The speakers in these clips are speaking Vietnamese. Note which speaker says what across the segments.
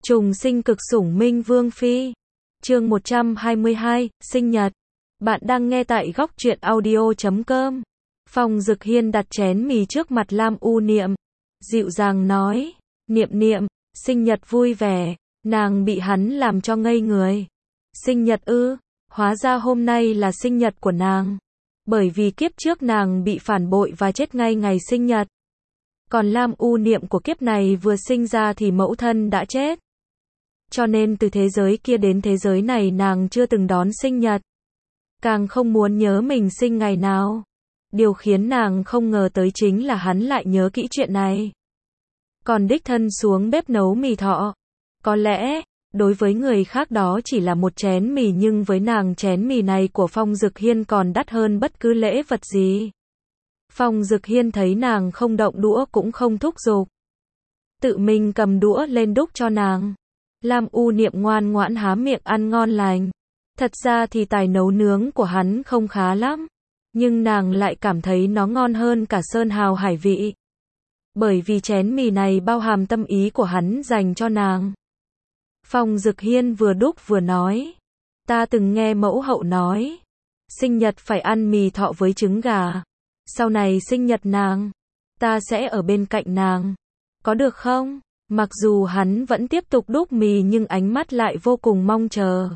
Speaker 1: Trùng sinh cực sủng minh vương phi. Chương 122, sinh nhật. Bạn đang nghe tại góc truyện audio.com. Phong Dực Hiên đặt chén mì trước mặt Lam U Niệm, dịu dàng nói, Niệm Niệm, sinh nhật vui vẻ. Nàng bị hắn làm cho ngây người. Sinh nhật ư? Hóa ra hôm nay là sinh nhật của nàng. Bởi vì kiếp trước nàng bị phản bội và chết ngay ngày sinh nhật. Còn Lam U Niệm của kiếp này vừa sinh ra thì mẫu thân đã chết. Cho nên từ thế giới kia đến thế giới này nàng chưa từng đón sinh nhật. Càng không muốn nhớ mình sinh ngày nào. Điều khiến nàng không ngờ tới chính là hắn lại nhớ kỹ chuyện này. Còn đích thân xuống bếp nấu mì thọ. Có lẽ, đối với người khác đó chỉ là một chén mì nhưng với nàng chén mì này của Phong Dực Hiên còn đắt hơn bất cứ lễ vật gì. Phong Dực Hiên thấy nàng không động đũa cũng không thúc giục. Tự mình cầm đũa lên đút cho nàng. Lam U Niệm ngoan ngoãn há miệng ăn ngon lành. Thật ra thì tài nấu nướng của hắn không khá lắm. Nhưng nàng lại cảm thấy nó ngon hơn cả sơn hào hải vị. Bởi vì chén mì này bao hàm tâm ý của hắn dành cho nàng. Phong Dực Hiên vừa đút vừa nói. Ta từng nghe mẫu hậu nói. Sinh nhật phải ăn mì thọ với trứng gà. Sau này sinh nhật nàng. Ta sẽ ở bên cạnh nàng. Có được không? Mặc dù hắn vẫn tiếp tục đút mì nhưng ánh mắt lại vô cùng mong chờ.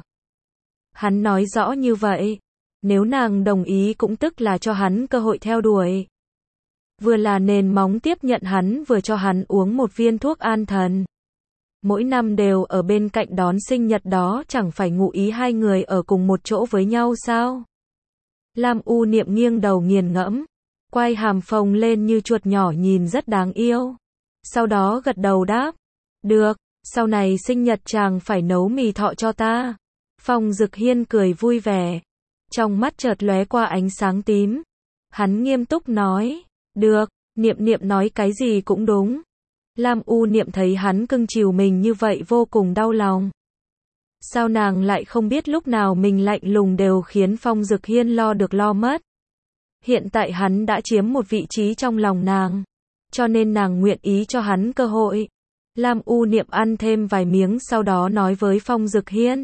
Speaker 1: Hắn nói rõ như vậy. Nếu nàng đồng ý cũng tức là cho hắn cơ hội theo đuổi. Vừa là nền móng tiếp nhận hắn vừa cho hắn uống một viên thuốc an thần. Mỗi năm đều ở bên cạnh đón sinh nhật đó chẳng phải ngụ ý hai người ở cùng một chỗ với nhau sao? Lam U Niệm nghiêng đầu nghiền ngẫm. Quay hàm phồng lên như chuột nhỏ nhìn rất đáng yêu. Sau đó gật đầu đáp. Được, sau này sinh nhật chàng phải nấu mì thọ cho ta. Phong Dực Hiên cười vui vẻ. Trong mắt chợt lóe qua ánh sáng tím. Hắn nghiêm túc nói. Được, Niệm Niệm nói cái gì cũng đúng. Lam U Niệm thấy hắn cưng chiều mình như vậy vô cùng đau lòng. Sao nàng lại không biết lúc nào mình lạnh lùng đều khiến Phong Dực Hiên lo được lo mất. Hiện tại hắn đã chiếm một vị trí trong lòng nàng. Cho nên nàng nguyện ý cho hắn cơ hội. Lam U Niệm ăn thêm vài miếng sau đó nói với Phong Dực Hiên.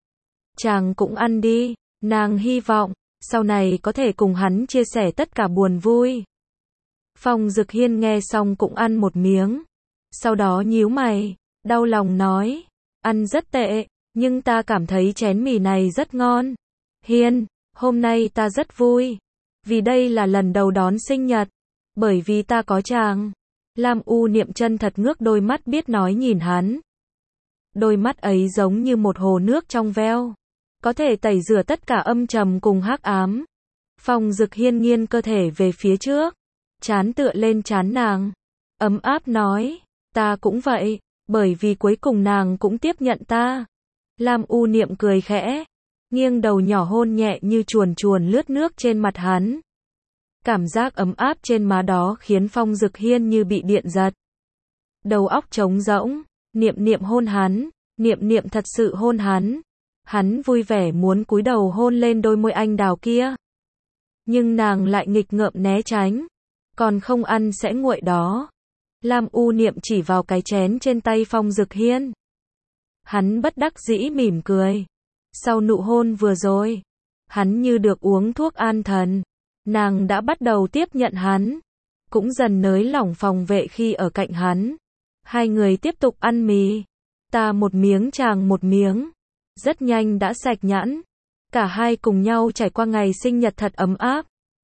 Speaker 1: Chàng cũng ăn đi, nàng hy vọng, sau này có thể cùng hắn chia sẻ tất cả buồn vui. Phong Dực Hiên nghe xong cũng ăn một miếng. Sau đó nhíu mày, đau lòng nói. Ăn rất tệ, nhưng ta cảm thấy chén mì này rất ngon. Hiên, hôm nay ta rất vui. Vì đây là lần đầu đón sinh nhật. Bởi vì ta có chàng. Lam U Niệm chân thật ngước đôi mắt biết nói nhìn hắn. Đôi mắt ấy giống như một hồ nước trong veo. Có thể tẩy rửa tất cả âm trầm cùng hắc ám. Phong Dực Hiên nghiêng cơ thể về phía trước. Trán tựa lên trán nàng. Ấm áp nói. Ta cũng vậy. Bởi vì cuối cùng nàng cũng tiếp nhận ta. Lam U Niệm cười khẽ. Nghiêng đầu nhỏ hôn nhẹ như chuồn chuồn lướt nước trên mặt hắn. Cảm giác ấm áp trên má đó khiến Phong Dực Hiên như bị điện giật. Đầu óc trống rỗng. Niệm Niệm hôn hắn. Niệm Niệm thật sự hôn hắn. Hắn vui vẻ muốn cúi đầu hôn lên đôi môi anh đào kia. Nhưng nàng lại nghịch ngợm né tránh. Còn không ăn sẽ nguội đó. Lam U Niệm chỉ vào cái chén trên tay Phong Dực Hiên. Hắn bất đắc dĩ mỉm cười. Sau nụ hôn vừa rồi, hắn như được uống thuốc an thần. Nàng đã bắt đầu tiếp nhận hắn. Cũng dần nới lỏng phòng vệ khi ở cạnh hắn. Hai người tiếp tục ăn mì. Ta một miếng chàng một miếng. Rất nhanh đã sạch nhẵn. Cả hai cùng nhau trải qua ngày sinh nhật thật ấm áp.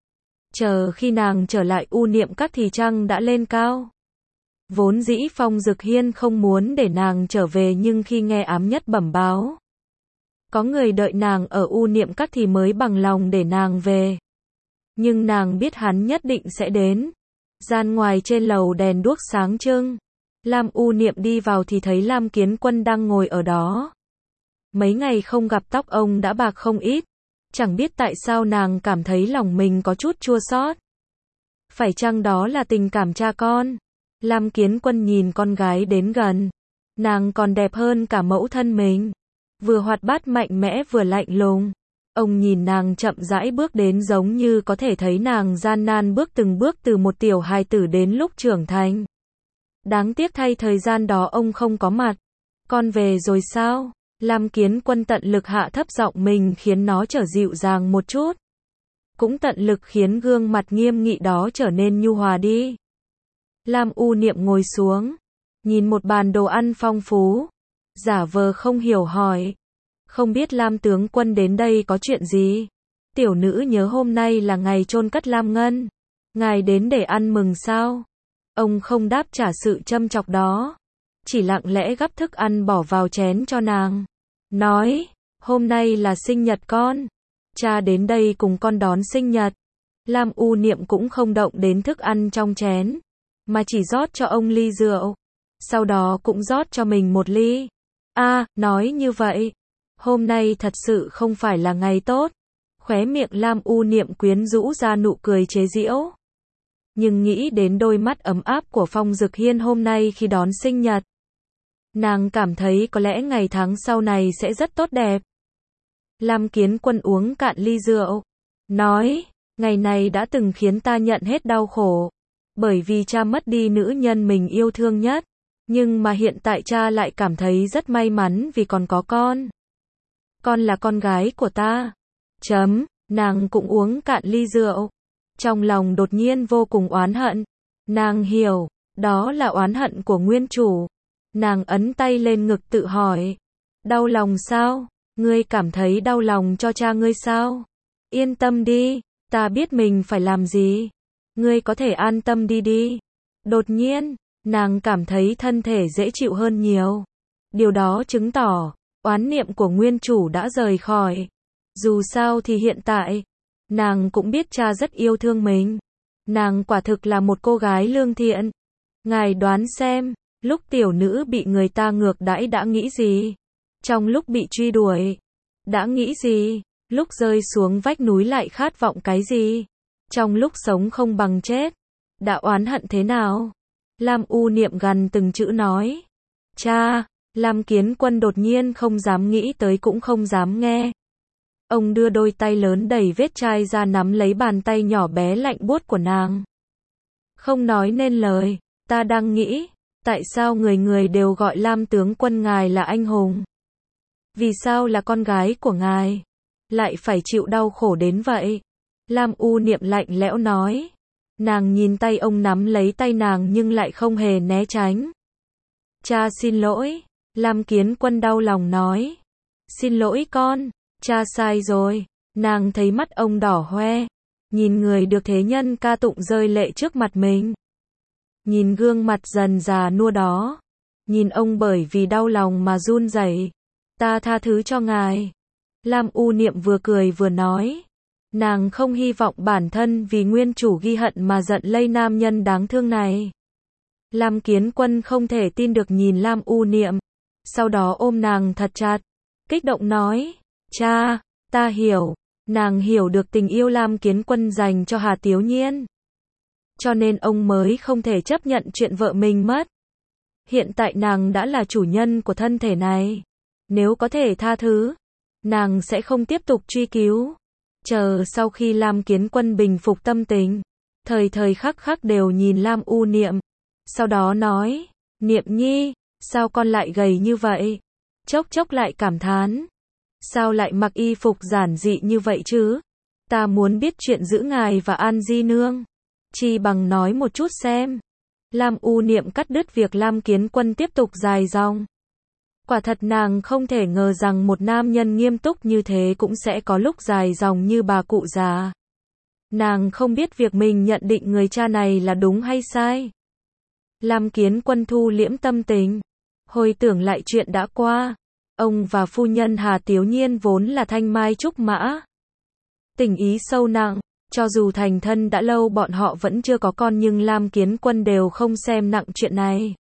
Speaker 1: Chờ khi nàng trở lại U Niệm các thì trăng đã lên cao. Vốn dĩ Phong Dực Hiên không muốn để nàng trở về nhưng khi nghe ám nhất bẩm báo. Có người đợi nàng ở U Niệm các thì mới bằng lòng để nàng về. Nhưng nàng biết hắn nhất định sẽ đến. Gian ngoài trên lầu đèn đuốc sáng trưng. Lam U Niệm đi vào thì thấy Lam Kiến Quân đang ngồi ở đó. Mấy ngày không gặp tóc ông đã bạc không ít. Chẳng biết tại sao nàng cảm thấy lòng mình có chút chua xót. Phải chăng đó là tình cảm cha con? Lam Kiến Quân nhìn con gái đến gần. Nàng còn đẹp hơn cả mẫu thân mình. Vừa hoạt bát mạnh mẽ vừa lạnh lùng. Ông nhìn nàng chậm rãi bước đến giống như có thể thấy nàng gian nan bước từng bước từ một tiểu hài tử đến lúc trưởng thành. Đáng tiếc thay thời gian đó ông không có mặt. Con về rồi sao? Lam Kiến Quân tận lực hạ thấp giọng mình khiến nó trở dịu dàng một chút. Cũng tận lực khiến gương mặt nghiêm nghị đó trở nên nhu hòa đi. Lam U Niệm ngồi xuống, nhìn một bàn đồ ăn phong phú, giả vờ không hiểu hỏi. Không biết Lam tướng quân đến đây có chuyện gì? Tiểu nữ nhớ hôm nay là ngày chôn cất Lam Ngân. Ngài đến để ăn mừng sao? Ông không đáp trả sự châm chọc đó. Chỉ lặng lẽ gắp thức ăn bỏ vào chén cho nàng. Nói, hôm nay là sinh nhật con. Cha đến đây cùng con đón sinh nhật. Lam U Niệm cũng không động đến thức ăn trong chén, mà chỉ rót cho ông ly rượu. Sau đó cũng rót cho mình một ly. Nói như vậy. Hôm nay thật sự không phải là ngày tốt. Khóe miệng Lam U Niệm quyến rũ ra nụ cười chế giễu. Nhưng nghĩ đến đôi mắt ấm áp của Phong Dực Hiên hôm nay khi đón sinh nhật, nàng cảm thấy có lẽ ngày tháng sau này sẽ rất tốt đẹp. Lam Kiến Quân uống cạn ly rượu, nói, ngày này đã từng khiến ta nhận hết đau khổ, bởi vì cha mất đi nữ nhân mình yêu thương nhất, nhưng mà hiện tại cha lại cảm thấy rất may mắn vì còn có con. Con là con gái của ta. Nàng cũng uống cạn ly rượu. Trong lòng đột nhiên vô cùng oán hận. Nàng hiểu, đó là oán hận của nguyên chủ. Nàng ấn tay lên ngực tự hỏi. Đau lòng sao? Ngươi cảm thấy đau lòng cho cha ngươi sao? Yên tâm đi, ta biết mình phải làm gì. Ngươi có thể an tâm đi. Đột nhiên, nàng cảm thấy thân thể dễ chịu hơn nhiều. Điều đó chứng tỏ, oán niệm của nguyên chủ đã rời khỏi. Dù sao thì hiện tại, nàng cũng biết cha rất yêu thương mình. Nàng quả thực là một cô gái lương thiện. Ngài đoán xem, lúc tiểu nữ bị người ta ngược đãi đã nghĩ gì? Trong lúc bị truy đuổi, đã nghĩ gì? Lúc rơi xuống vách núi lại khát vọng cái gì? Trong lúc sống không bằng chết, đã oán hận thế nào? Lam U Niệm gằn từng chữ nói. Cha, Lam Kiến Quân đột nhiên không dám nghĩ tới cũng không dám nghe. Ông đưa đôi tay lớn đầy vết chai ra nắm lấy bàn tay nhỏ bé lạnh buốt của nàng. Không nói nên lời, ta đang nghĩ, tại sao người người đều gọi Lam tướng quân ngài là anh hùng? Vì sao là con gái của ngài lại phải chịu đau khổ đến vậy? Lam U Niệm lạnh lẽo nói. Nàng nhìn tay ông nắm lấy tay nàng nhưng lại không hề né tránh. Cha xin lỗi, Lam Kiến Quân đau lòng nói. Xin lỗi con, cha sai rồi. Nàng thấy mắt ông đỏ hoe, nhìn người được thế nhân ca tụng rơi lệ trước mặt mình. Nhìn gương mặt dần già nua đó, nhìn ông bởi vì đau lòng mà run rẩy. Ta tha thứ cho ngài. Lam U Niệm vừa cười vừa nói. Nàng không hy vọng bản thân vì nguyên chủ ghi hận mà giận lây nam nhân đáng thương này. Lam Kiến Quân không thể tin được nhìn Lam U Niệm, sau đó ôm nàng thật chặt, kích động nói, cha, ta hiểu, nàng hiểu được tình yêu Lam Kiến Quân dành cho Hà Tiếu Nhiên. Cho nên ông mới không thể chấp nhận chuyện vợ mình mất. Hiện tại nàng đã là chủ nhân của thân thể này. Nếu có thể tha thứ, nàng sẽ không tiếp tục truy cứu. Chờ sau khi Lam Kiến Quân bình phục tâm tình, thời thời khắc khắc đều nhìn Lam U Niệm. Sau đó nói, Niệm nhi, sao con lại gầy như vậy? Chốc chốc lại cảm thán, sao lại mặc y phục giản dị như vậy chứ? Ta muốn biết chuyện giữa ngài và An Di Nương. Chi bằng nói một chút xem. Lam U Niệm cắt đứt việc Lam Kiến Quân tiếp tục dài dòng. Quả thật nàng không thể ngờ rằng một nam nhân nghiêm túc như thế cũng sẽ có lúc dài dòng như bà cụ già. Nàng không biết việc mình nhận định người cha này là đúng hay sai. Lam Kiến Quân thu liễm tâm tình, hồi tưởng lại chuyện đã qua. Ông và phu nhân Hà Tiếu Nhiên vốn là thanh mai trúc mã, tình ý sâu nặng. Cho dù thành thân đã lâu bọn họ vẫn chưa có con nhưng Lam Kiến Quân đều không xem nặng chuyện này.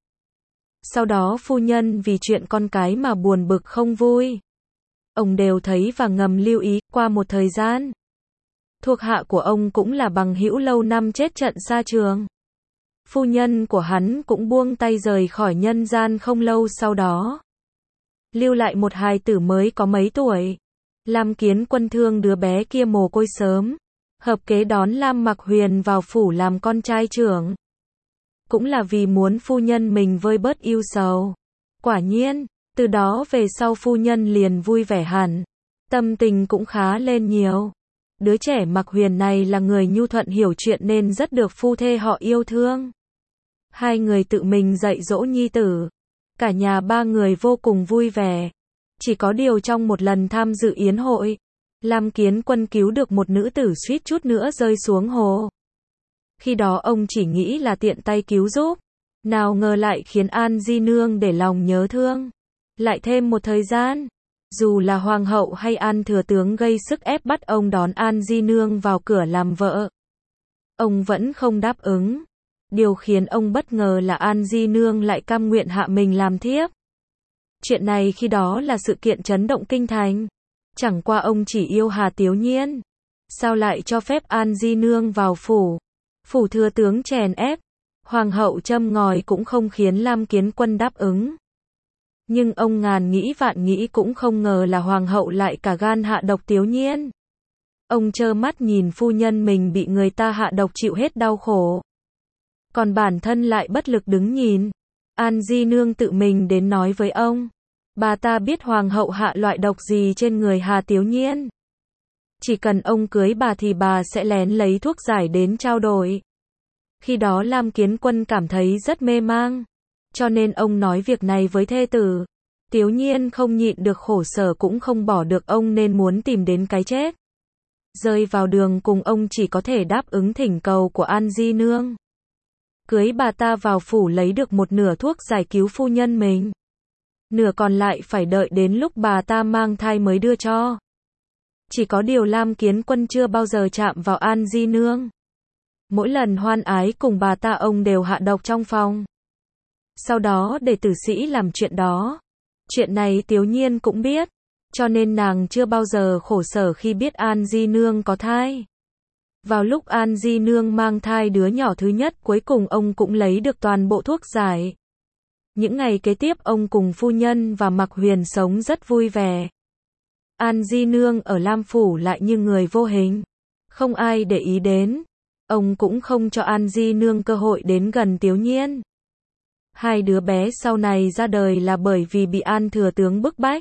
Speaker 1: Sau đó phu nhân vì chuyện con cái mà buồn bực không vui. Ông đều thấy và ngầm lưu ý. Qua một thời gian, thuộc hạ của ông cũng là bằng hữu lâu năm chết trận xa trường. Phu nhân của hắn cũng buông tay rời khỏi nhân gian không lâu sau đó. Lưu lại một hài tử mới có mấy tuổi. Lam Kiến Quân thương đứa bé kia mồ côi sớm. Hợp kế đón Lam Mặc Huyền vào phủ làm con trai trưởng. Cũng là vì muốn phu nhân mình vơi bớt ưu sầu. Quả nhiên, Từ đó về sau phu nhân liền vui vẻ hẳn, tâm tình cũng khá lên nhiều. Đứa trẻ Mạc Huyền này là người nhu thuận hiểu chuyện nên rất được phu thê họ yêu thương. Hai người tự mình dạy dỗ nhi tử. Cả nhà ba người vô cùng vui vẻ. Chỉ có điều trong một lần tham dự yến hội, Lam Kiến Quân cứu được một nữ tử suýt chút nữa rơi xuống hồ. Khi đó ông chỉ nghĩ là tiện tay cứu giúp, nào ngờ lại khiến An Di Nương để lòng nhớ thương. Lại thêm một thời gian, dù là hoàng hậu hay An thừa tướng gây sức ép bắt ông đón An Di Nương vào cửa làm vợ, ông vẫn không đáp ứng. Điều khiến ông bất ngờ là An Di Nương lại cam nguyện hạ mình làm thiếp. Chuyện này khi đó là sự kiện chấn động kinh thành. Chẳng qua ông chỉ yêu Hà Tiếu Nhiên, sao lại cho phép An Di Nương vào phủ. Phủ thừa tướng chèn ép, hoàng hậu châm ngòi cũng không khiến Lam Kiến Quân đáp ứng. Nhưng ông ngàn nghĩ vạn nghĩ cũng không ngờ là hoàng hậu lại cả gan hạ độc Tiếu Nhiên. Ông trơ mắt nhìn phu nhân mình bị người ta hạ độc chịu hết đau khổ, còn bản thân lại bất lực đứng nhìn. An Di Nương tự mình đến nói với ông, bà ta biết hoàng hậu hạ loại độc gì trên người Hà Tiếu Nhiên. Chỉ cần ông cưới bà thì bà sẽ lén lấy thuốc giải đến trao đổi. Khi đó Lam Kiến Quân cảm thấy rất mê mang, cho nên ông nói việc này với thê tử. Tiếu Nhiên không nhịn được khổ sở cũng không bỏ được ông nên muốn tìm đến cái chết. Rơi vào đường cùng ông chỉ có thể đáp ứng thỉnh cầu của An Di Nương. Cưới bà ta vào phủ lấy được một nửa thuốc giải cứu phu nhân mình. Nửa còn lại phải đợi đến lúc bà ta mang thai mới đưa cho. Chỉ có điều Lam Kiến Quân chưa bao giờ chạm vào An Di Nương. Mỗi lần hoan ái cùng bà ta ông đều hạ độc trong phòng. Sau đó để tử sĩ làm chuyện đó. Chuyện này Tiếu Nhiên cũng biết, cho nên nàng chưa bao giờ khổ sở khi biết An Di Nương có thai. Vào lúc An Di Nương mang thai đứa nhỏ thứ nhất, cuối cùng ông cũng lấy được toàn bộ thuốc giải. Những ngày kế tiếp ông cùng phu nhân và Mạc Huyền sống rất vui vẻ. An Di Nương ở Lam Phủ lại như người vô hình, không ai để ý đến. Ông cũng không cho An Di Nương cơ hội đến gần Tiếu Nhiên. Hai đứa bé sau này ra đời là bởi vì bị An thừa tướng bức bách.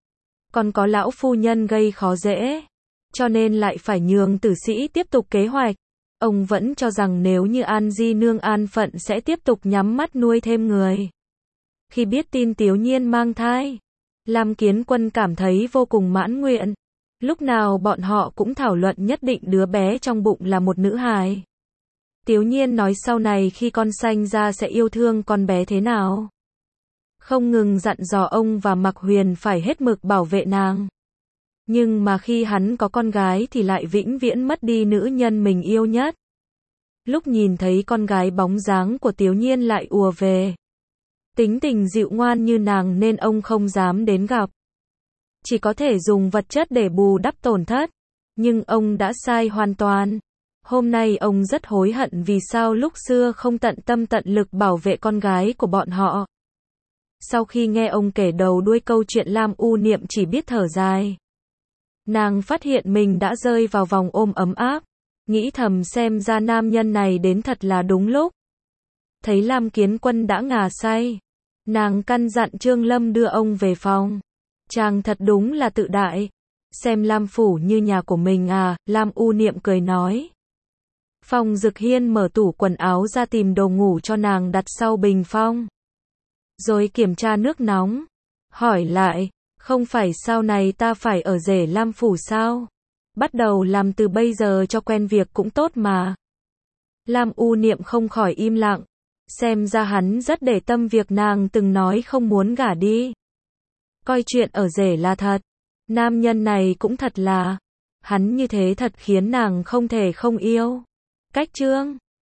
Speaker 1: Còn có lão phu nhân gây khó dễ, cho nên lại phải nhường tử sĩ tiếp tục kế hoạch. Ông vẫn cho rằng nếu như An Di Nương an phận sẽ tiếp tục nhắm mắt nuôi thêm người. Khi biết tin Tiếu Nhiên mang thai, Lam Kiến Quân cảm thấy vô cùng mãn nguyện. Lúc nào bọn họ cũng thảo luận nhất định đứa bé trong bụng là một nữ hài. Tiếu Nhiên nói sau này khi con sanh ra sẽ yêu thương con bé thế nào. Không ngừng dặn dò ông và Mạc Huyền phải hết mực bảo vệ nàng. Nhưng mà khi hắn có con gái thì lại vĩnh viễn mất đi nữ nhân mình yêu nhất. Lúc nhìn thấy con gái bóng dáng của Tiếu Nhiên lại ùa về. Tính tình dịu ngoan như nàng nên ông không dám đến gặp. Chỉ có thể dùng vật chất để bù đắp tổn thất. Nhưng ông đã sai hoàn toàn. Hôm nay ông rất hối hận vì sao lúc xưa không tận tâm tận lực bảo vệ con gái của bọn họ. Sau khi nghe ông kể đầu đuôi câu chuyện, Lam U Niệm chỉ biết thở dài. Nàng phát hiện mình đã rơi vào vòng ôm ấm áp. Nghĩ thầm xem ra nam nhân này đến thật là đúng lúc. Thấy Lam Kiến Quân đã ngà say, nàng căn dặn Trương Lâm đưa ông về phòng. Chàng thật đúng là tự đại. Xem Lam Phủ như nhà của mình à, Lam U Niệm cười nói. Phong Dực Hiên mở tủ quần áo ra tìm đồ ngủ cho nàng đặt sau bình phong. Rồi kiểm tra nước nóng. Hỏi lại, không phải sau này ta phải ở rể Lam Phủ sao? Bắt đầu làm từ bây giờ cho quen việc cũng tốt mà. Lam U Niệm không khỏi im lặng. Xem ra hắn rất để tâm việc nàng từng nói không muốn gả đi. Coi chuyện ở rể là thật. Nam nhân này cũng thật là. Hắn như thế thật khiến nàng không thể không yêu. Cách chương